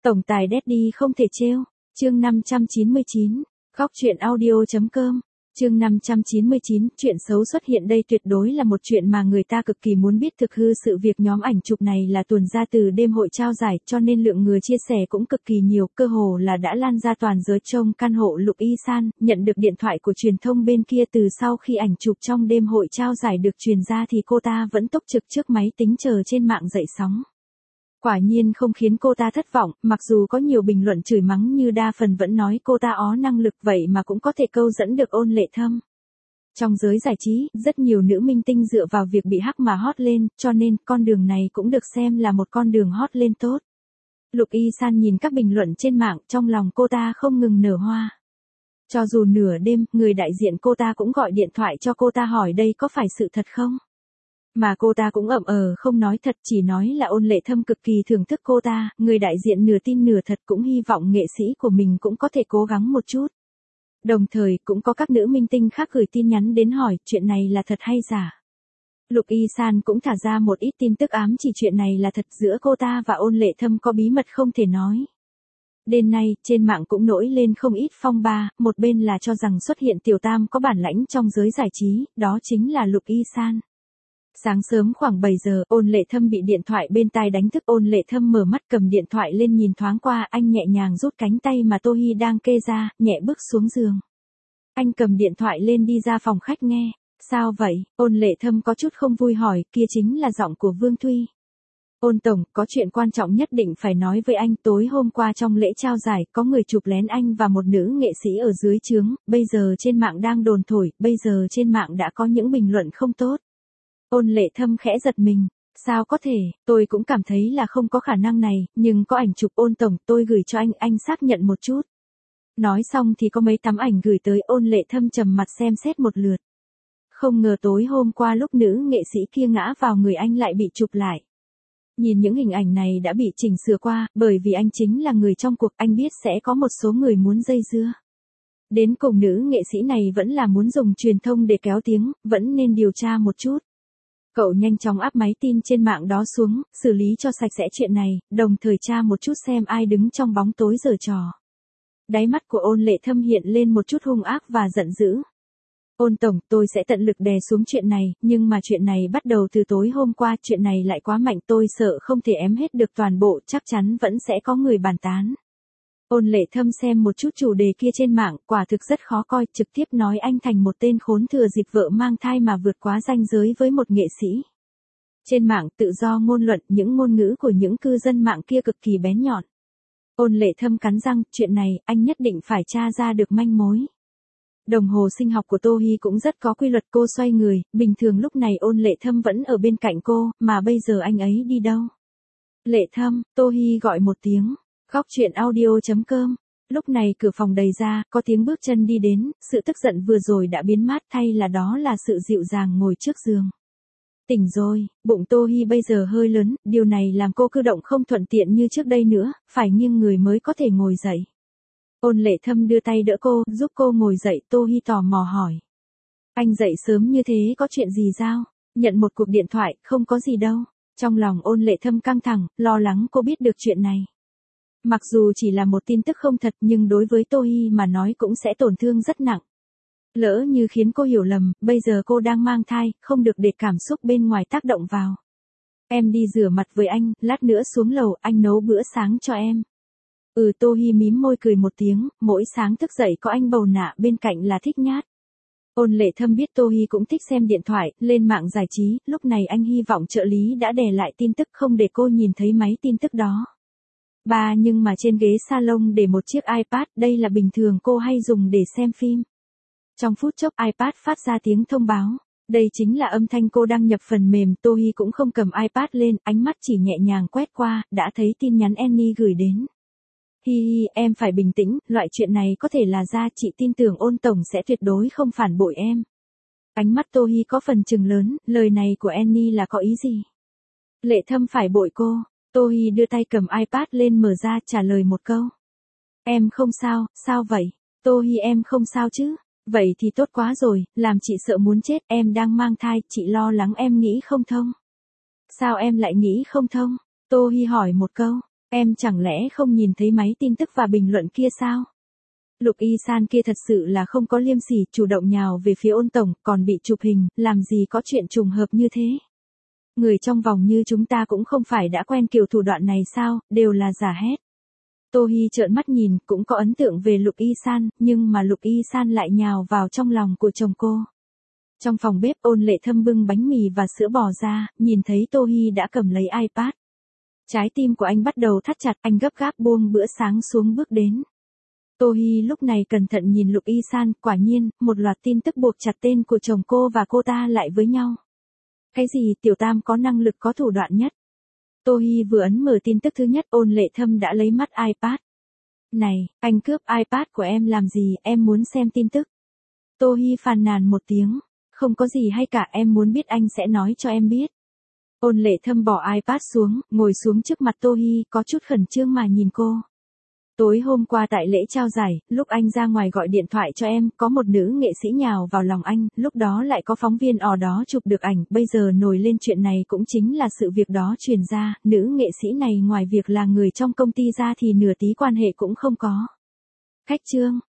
Tổng tài Daddy không thể trêu. Chương 599. Góc truyện audio.com. Chương 599, chuyện xấu xuất hiện đây tuyệt đối là một chuyện mà người ta cực kỳ muốn biết. Thực hư sự việc nhóm ảnh chụp này là tuồn ra từ đêm hội trao giải, cho nên lượng người chia sẻ cũng cực kỳ nhiều, cơ hồ là đã lan ra toàn giới. Trong căn hộ Lục Y San, nhận được điện thoại của truyền thông bên kia từ sau khi ảnh chụp trong đêm hội trao giải được truyền ra thì cô ta vẫn túc trực trước máy tính chờ trên mạng dậy sóng. Quả nhiên không khiến cô ta thất vọng, mặc dù có nhiều bình luận chửi mắng như đa phần vẫn nói cô ta ó năng lực vậy mà cũng có thể câu dẫn được Ôn Lệ Thâm. Trong giới giải trí, rất nhiều nữ minh tinh dựa vào việc bị hack mà hot lên, cho nên con đường này cũng được xem là một con đường hot lên tốt. Lục Y San nhìn các bình luận trên mạng, trong lòng cô ta không ngừng nở hoa. Cho dù nửa đêm, người đại diện cô ta cũng gọi điện thoại cho cô ta hỏi đây có phải sự thật không? Mà cô ta cũng không nói thật, chỉ nói là Ôn Lệ Thâm cực kỳ thưởng thức cô ta, người đại diện nửa tin nửa thật cũng hy vọng nghệ sĩ của mình cũng có thể cố gắng một chút. Đồng thời cũng có các nữ minh tinh khác gửi tin nhắn đến hỏi chuyện này là thật hay giả. Lục Y San cũng thả ra một ít tin tức ám chỉ chuyện này là thật, giữa cô ta và Ôn Lệ Thâm có bí mật không thể nói. Đêm nay, trên mạng cũng nổi lên không ít phong ba, một bên là cho rằng xuất hiện tiểu tam có bản lãnh trong giới giải trí, đó chính là Lục Y San. Sáng sớm khoảng 7 giờ, Ôn Lệ Thâm bị điện thoại bên tai đánh thức. Ôn Lệ Thâm mở mắt cầm điện thoại lên nhìn thoáng qua, anh nhẹ nhàng rút cánh tay mà Tô Hi đang kê ra, nhẹ bước xuống giường. Anh cầm điện thoại lên đi ra phòng khách nghe. Sao vậy? Ôn Lệ Thâm có chút không vui hỏi, kia chính là giọng của Vương Thuy. Ôn tổng, có chuyện quan trọng nhất định phải nói với anh. Tối hôm qua trong lễ trao giải, có người chụp lén anh và một nữ nghệ sĩ ở dưới trướng, bây giờ trên mạng đang đồn thổi, bây giờ trên mạng đã có những bình luận không tốt. Ôn Lệ Thâm khẽ giật mình, sao có thể, tôi cũng cảm thấy là không có khả năng này, nhưng có ảnh chụp. Ôn tổng, tôi gửi cho anh xác nhận một chút. Nói xong thì có mấy tấm ảnh gửi tới. Ôn Lệ Thâm trầm mặt xem xét một lượt. Không ngờ tối hôm qua lúc nữ nghệ sĩ kia ngã vào người anh lại bị chụp lại. Nhìn những hình ảnh này đã bị chỉnh sửa qua, bởi vì anh chính là người trong cuộc, anh biết sẽ có một số người muốn dây dưa. Đến cùng nữ nghệ sĩ này vẫn là muốn dùng truyền thông để kéo tiếng, vẫn nên điều tra một chút. Cậu nhanh chóng áp máy tin trên mạng đó xuống, xử lý cho sạch sẽ chuyện này, đồng thời tra một chút xem ai đứng trong bóng tối giở trò. Đáy mắt của Ôn Lệ Thâm hiện lên một chút hung ác và giận dữ. Ôn tổng, tôi sẽ tận lực đè xuống chuyện này, nhưng mà chuyện này bắt đầu từ tối hôm qua, chuyện này lại quá mạnh, tôi sợ không thể ém hết được toàn bộ, chắc chắn vẫn sẽ có người bàn tán. Ôn Lệ Thâm xem một chút chủ đề kia trên mạng, quả thực rất khó coi, trực tiếp nói anh thành một tên khốn thừa dịp vợ mang thai mà vượt quá ranh giới với một nghệ sĩ. Trên mạng tự do ngôn luận, những ngôn ngữ của những cư dân mạng kia cực kỳ bén nhọn. Ôn Lệ Thâm cắn răng, chuyện này, anh nhất định phải tra ra được manh mối. Đồng hồ sinh học của Tô Hi cũng rất có quy luật, cô xoay người, bình thường lúc này Ôn Lệ Thâm vẫn ở bên cạnh cô, mà bây giờ anh ấy đi đâu? Lệ Thâm, Tô Hi gọi một tiếng. Góc truyện audio.com. Lúc này cửa phòng đầy ra, có tiếng bước chân đi đến, sự tức giận vừa rồi đã biến mất, thay là đó là sự dịu dàng ngồi trước giường. Tỉnh rồi, bụng Tô Hi bây giờ hơi lớn, điều này làm cô cử động không thuận tiện như trước đây nữa, phải nghiêng người mới có thể ngồi dậy. Ôn Lệ Thâm đưa tay đỡ cô, giúp cô ngồi dậy. Tô Hi tò mò hỏi. Anh dậy sớm như thế có chuyện gì sao? Nhận một cuộc điện thoại, không có gì đâu. Trong lòng Ôn Lệ Thâm căng thẳng, lo lắng cô biết được chuyện này. Mặc dù chỉ là một tin tức không thật nhưng đối với Tô Hi mà nói cũng sẽ tổn thương rất nặng. Lỡ như khiến cô hiểu lầm, bây giờ cô đang mang thai, không được để cảm xúc bên ngoài tác động vào. Em đi rửa mặt với anh, lát nữa xuống lầu, anh nấu bữa sáng cho em. Tô Hi mím môi cười một tiếng, mỗi sáng thức dậy có anh bầu nạ bên cạnh là thích nhát. Ôn Lệ Thâm biết Tô Hi cũng thích xem điện thoại, lên mạng giải trí, lúc này anh hy vọng trợ lý đã đè lại tin tức không để cô nhìn thấy máy tin tức đó. Nhưng mà trên ghế salon để một chiếc iPad, đây là bình thường cô hay dùng để xem phim. Trong phút chốc iPad phát ra tiếng thông báo. Đây chính là âm thanh cô đăng nhập phần mềm. Tô Hi cũng không cầm iPad lên, ánh mắt chỉ nhẹ nhàng quét qua, đã thấy tin nhắn Annie gửi đến. Hi, em phải bình tĩnh, loại chuyện này có thể là chị tin tưởng Ôn tổng sẽ tuyệt đối không phản bội em. Ánh mắt Tô Hi có phần trừng lớn, lời này của Annie là có ý gì? Lệ Thâm phải bội cô. Tô Hi đưa tay cầm iPad lên mở ra trả lời một câu. Em không sao, sao vậy? Tô Hi em không sao chứ? Vậy thì tốt quá rồi, làm chị sợ muốn chết, em đang mang thai, chị lo lắng em nghĩ không thông. Sao em lại nghĩ không thông? Tô Hi hỏi một câu. Em chẳng lẽ không nhìn thấy máy tin tức và bình luận kia sao? Lục Y San kia thật sự là không có liêm sỉ, chủ động nhào về phía Ôn tổng, còn bị chụp hình, làm gì có chuyện trùng hợp như thế. Người trong vòng như chúng ta cũng không phải đã quen kiểu thủ đoạn này sao, đều là giả hết. Tô Hi trợn mắt nhìn, cũng có ấn tượng về Lục Y San, nhưng mà Lục Y San lại nhào vào trong lòng của chồng cô. Trong phòng bếp Ôn Lệ Thâm bưng bánh mì và sữa bò ra, nhìn thấy Tô Hi đã cầm lấy iPad. Trái tim của anh bắt đầu thắt chặt, anh gấp gáp buông bữa sáng xuống bước đến. Tô Hi lúc này cẩn thận nhìn Lục Y San, quả nhiên, một loạt tin tức buộc chặt tên của chồng cô và cô ta lại với nhau. Cái gì Tiểu Tam có năng lực có thủ đoạn nhất? Tô Hi vừa ấn mở tin tức thứ nhất, Ôn Lệ Thâm đã lấy mắt iPad. Này, anh cướp iPad của em làm gì, em muốn xem tin tức. Tô Hi phàn nàn một tiếng, không có gì hay cả, em muốn biết anh sẽ nói cho em biết. Ôn Lệ Thâm bỏ iPad xuống, ngồi xuống trước mặt Tô Hi, có chút khẩn trương mà nhìn cô. Tối hôm qua tại lễ trao giải, lúc anh ra ngoài gọi điện thoại cho em, có một nữ nghệ sĩ nhào vào lòng anh, lúc đó lại có phóng viên ở đó chụp được ảnh, bây giờ nổi lên chuyện này cũng chính là sự việc đó truyền ra, nữ nghệ sĩ này ngoài việc là người trong công ty ra thì nửa tí quan hệ cũng không có. Khách trương,